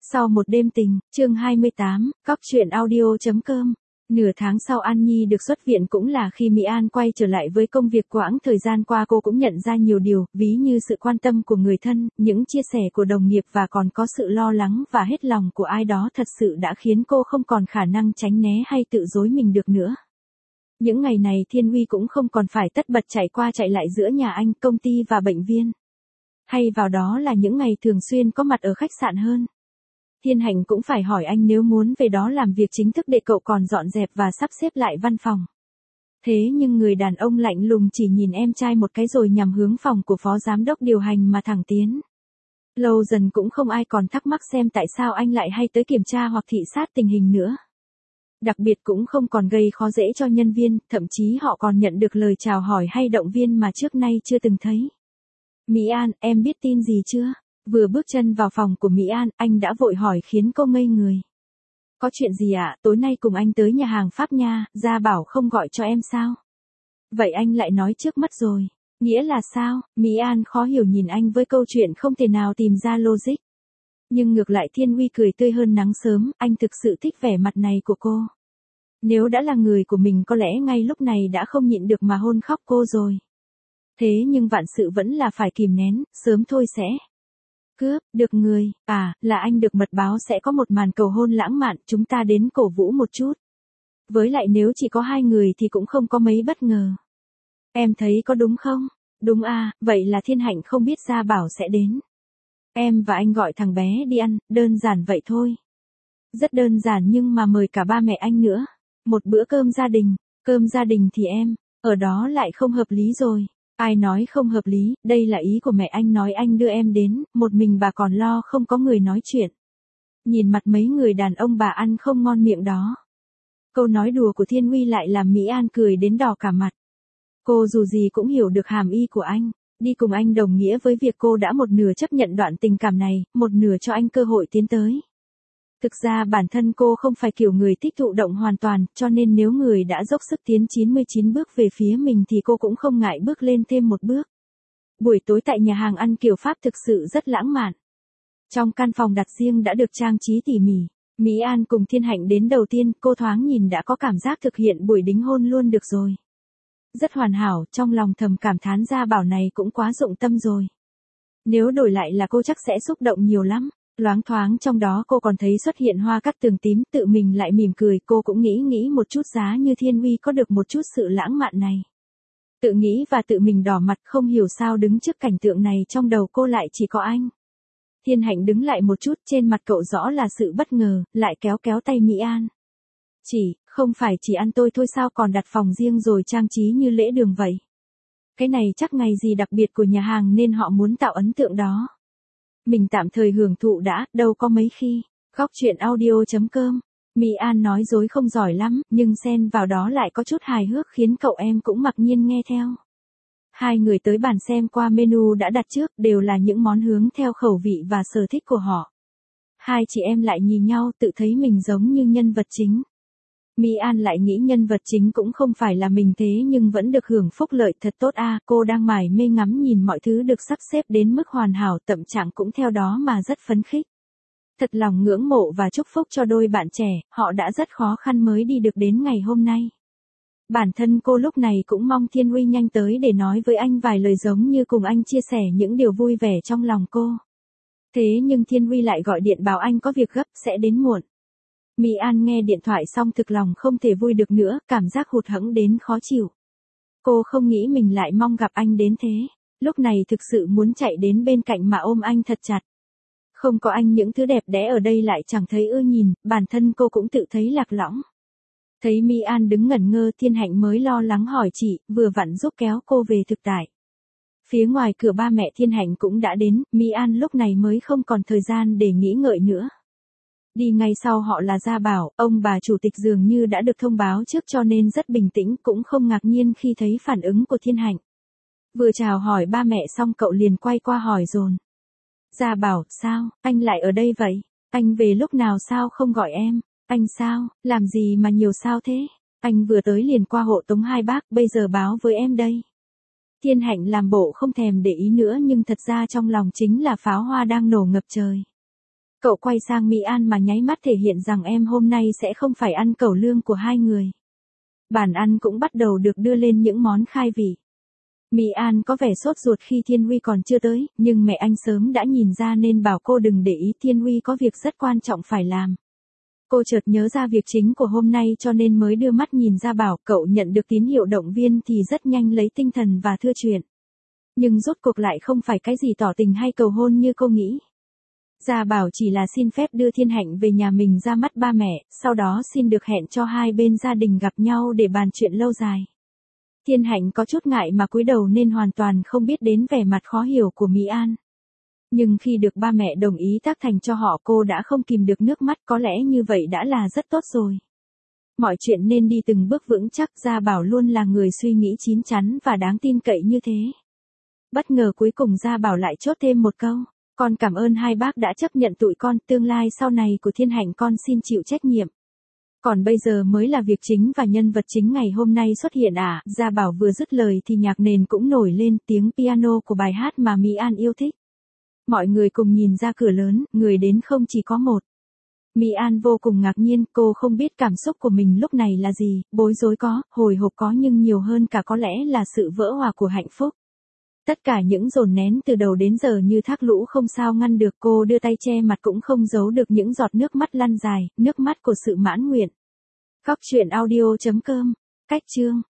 Sau một đêm tình, chương 28, cóc truyện audio.com. Nửa tháng sau An Nhi được xuất viện cũng là khi Mỹ An quay trở lại với công việc. Quãng thời gian qua cô cũng nhận ra nhiều điều, ví như sự quan tâm của người thân, những chia sẻ của đồng nghiệp và còn có sự lo lắng và hết lòng của ai đó thật sự đã khiến cô không còn khả năng tránh né hay tự dối mình được nữa. Những ngày này Thiên Huy cũng không còn phải tất bật chạy qua chạy lại giữa nhà anh, công ty và bệnh viện. Hay vào đó là những ngày thường xuyên có mặt ở khách sạn hơn. Thiên Hạnh cũng phải hỏi anh nếu muốn về đó làm việc chính thức để cậu còn dọn dẹp và sắp xếp lại văn phòng. Thế nhưng người đàn ông lạnh lùng chỉ nhìn em trai một cái rồi nhằm hướng phòng của phó giám đốc điều hành mà thẳng tiến. Lâu dần cũng không ai còn thắc mắc xem tại sao anh lại hay tới kiểm tra hoặc thị sát tình hình nữa. Đặc biệt cũng không còn gây khó dễ cho nhân viên, thậm chí họ còn nhận được lời chào hỏi hay động viên mà trước nay chưa từng thấy. Mỹ An, em biết tin gì chưa? Vừa bước chân vào phòng của Mỹ An, anh đã vội hỏi khiến cô ngây người. Có chuyện gì ạ? Tối nay cùng anh tới nhà hàng Pháp nha, Gia Bảo không gọi cho em sao? Vậy anh lại nói trước mất rồi. Nghĩa là sao? Mỹ An khó hiểu nhìn anh với câu chuyện không thể nào tìm ra logic. Nhưng ngược lại Thiên Huy cười tươi hơn nắng sớm, anh thực sự thích vẻ mặt này của cô. Nếu đã là người của mình có lẽ ngay lúc này đã không nhịn được mà hôn khóc cô rồi. Thế nhưng vạn sự vẫn là phải kìm nén, sớm thôi sẽ. Cướp, được người, là anh được mật báo sẽ có một màn cầu hôn lãng mạn, chúng ta đến cổ vũ một chút. Với lại nếu chỉ có hai người thì cũng không có mấy bất ngờ. Em thấy có đúng không? Đúng vậy là Thiên Hạnh không biết Gia Bảo sẽ đến. Em và anh gọi thằng bé đi ăn, đơn giản vậy thôi. Rất đơn giản nhưng mà mời cả ba mẹ anh nữa. Một bữa cơm gia đình thì em, ở đó lại không hợp lý rồi. Ai nói không hợp lý, đây là ý của mẹ anh nói anh đưa em đến, một mình bà còn lo không có người nói chuyện. Nhìn mặt mấy người đàn ông bà ăn không ngon miệng đó. Câu nói đùa của Thiên Huy lại làm Mỹ An cười đến đỏ cả mặt. Cô dù gì cũng hiểu được hàm ý của anh, đi cùng anh đồng nghĩa với việc cô đã một nửa chấp nhận đoạn tình cảm này, một nửa cho anh cơ hội tiến tới. Thực ra bản thân cô không phải kiểu người thích thụ động hoàn toàn, cho nên nếu người đã dốc sức tiến 99 bước về phía mình thì cô cũng không ngại bước lên thêm một bước. Buổi tối tại nhà hàng ăn kiểu Pháp thực sự rất lãng mạn. Trong căn phòng đặt riêng đã được trang trí tỉ mỉ, Mỹ An cùng Thiên Hạnh đến đầu tiên, cô thoáng nhìn đã có cảm giác thực hiện buổi đính hôn luôn được rồi. Rất hoàn hảo, trong lòng thầm cảm thán Gia Bảo này cũng quá dụng tâm rồi. Nếu đổi lại là cô chắc sẽ xúc động nhiều lắm. Loáng thoáng trong đó cô còn thấy xuất hiện hoa cắt tường tím, tự mình lại mỉm cười, cô cũng nghĩ một chút giá như Thiên Huy có được một chút sự lãng mạn này. Tự nghĩ và tự mình đỏ mặt, không hiểu sao đứng trước cảnh tượng này trong đầu cô lại chỉ có anh. Thiên Hạnh đứng lại một chút, trên mặt cậu rõ là sự bất ngờ, lại kéo tay Mỹ An. Không phải chỉ ăn tôi thôi sao còn đặt phòng riêng rồi trang trí như lễ đường vậy? Cái này chắc ngày gì đặc biệt của nhà hàng nên họ muốn tạo ấn tượng đó. Mình tạm thời hưởng thụ đã, đâu có mấy khi. Góc truyện audio.com. Mỹ An nói dối không giỏi lắm, nhưng xen vào đó lại có chút hài hước khiến cậu em cũng mặc nhiên nghe theo. Hai người tới bàn xem qua menu đã đặt trước, đều là những món hướng theo khẩu vị và sở thích của họ. Hai chị em lại nhìn nhau tự thấy mình giống như nhân vật chính. Mỹ An lại nghĩ nhân vật chính cũng không phải là mình thế nhưng vẫn được hưởng phúc lợi thật tốt cô đang mải mê ngắm nhìn mọi thứ được sắp xếp đến mức hoàn hảo, tâm trạng cũng theo đó mà rất phấn khích. Thật lòng ngưỡng mộ và chúc phúc cho đôi bạn trẻ, họ đã rất khó khăn mới đi được đến ngày hôm nay. Bản thân cô lúc này cũng mong Thiên Huy nhanh tới để nói với anh vài lời giống như cùng anh chia sẻ những điều vui vẻ trong lòng cô. Thế nhưng Thiên Huy lại gọi điện bảo anh có việc gấp sẽ đến muộn. Mỹ An nghe điện thoại xong thực lòng không thể vui được nữa, cảm giác hụt hẫng đến khó chịu. Cô không nghĩ mình lại mong gặp anh đến thế, lúc này thực sự muốn chạy đến bên cạnh mà ôm anh thật chặt. Không có anh những thứ đẹp đẽ ở đây lại chẳng thấy ưa nhìn, bản thân cô cũng tự thấy lạc lõng. Thấy Mỹ An đứng ngẩn ngơ, Thiên Hạnh mới lo lắng hỏi chị, vừa vặn giúp kéo cô về thực tại. Phía ngoài cửa ba mẹ Thiên Hạnh cũng đã đến, Mỹ An lúc này mới không còn thời gian để nghĩ ngợi nữa. Đi ngay sau họ là Gia Bảo, ông bà chủ tịch dường như đã được thông báo trước cho nên rất bình tĩnh, cũng không ngạc nhiên khi thấy phản ứng của Thiên Hạnh. Vừa chào hỏi ba mẹ xong cậu liền quay qua hỏi dồn. Gia Bảo, sao, anh lại ở đây vậy? Anh về lúc nào sao không gọi em? Anh sao, làm gì mà nhiều sao thế? Anh vừa tới liền qua hộ tống hai bác, bây giờ báo với em đây. Thiên Hạnh làm bộ không thèm để ý nữa nhưng thật ra trong lòng chính là pháo hoa đang nổ ngập trời. Cậu quay sang Mỹ An mà nháy mắt thể hiện rằng em hôm nay sẽ không phải ăn cẩu lương của hai người. Bàn ăn cũng bắt đầu được đưa lên những món khai vị. Mỹ An có vẻ sốt ruột khi Thiên Huy còn chưa tới, nhưng mẹ anh sớm đã nhìn ra nên bảo cô đừng để ý, Thiên Huy có việc rất quan trọng phải làm. Cô chợt nhớ ra việc chính của hôm nay cho nên mới đưa mắt nhìn ra bảo. Cậu nhận được tín hiệu động viên thì rất nhanh lấy tinh thần và thưa chuyện. Nhưng rốt cuộc lại không phải cái gì tỏ tình hay cầu hôn như cô nghĩ. Gia Bảo chỉ là xin phép đưa Thiên Hạnh về nhà mình ra mắt ba mẹ, sau đó xin được hẹn cho hai bên gia đình gặp nhau để bàn chuyện lâu dài. Thiên Hạnh có chút ngại mà cúi đầu nên hoàn toàn không biết đến vẻ mặt khó hiểu của Mỹ An. Nhưng khi được ba mẹ đồng ý tác thành cho họ, cô đã không kìm được nước mắt, có lẽ như vậy đã là rất tốt rồi. Mọi chuyện nên đi từng bước vững chắc, Gia Bảo luôn là người suy nghĩ chín chắn và đáng tin cậy như thế. Bất ngờ cuối cùng Gia Bảo lại chốt thêm một câu. Con cảm ơn hai bác đã chấp nhận tụi con, tương lai sau này của Thiên Hạnh con xin chịu trách nhiệm. Còn bây giờ mới là việc chính và nhân vật chính ngày hôm nay xuất hiện à. Gia Bảo vừa dứt lời thì nhạc nền cũng nổi lên, tiếng piano của bài hát mà Mỹ An yêu thích. Mọi người cùng nhìn ra cửa lớn, người đến không chỉ có một. Mỹ An vô cùng ngạc nhiên, cô không biết cảm xúc của mình lúc này là gì, bối rối có, hồi hộp có, nhưng nhiều hơn cả có lẽ là sự vỡ hòa của hạnh phúc. Tất cả những dồn nén từ đầu đến giờ như thác lũ không sao ngăn được, cô đưa tay che mặt cũng không giấu được những giọt nước mắt lăn dài, nước mắt của sự mãn nguyện. Cóc truyện audio.com. Cách chương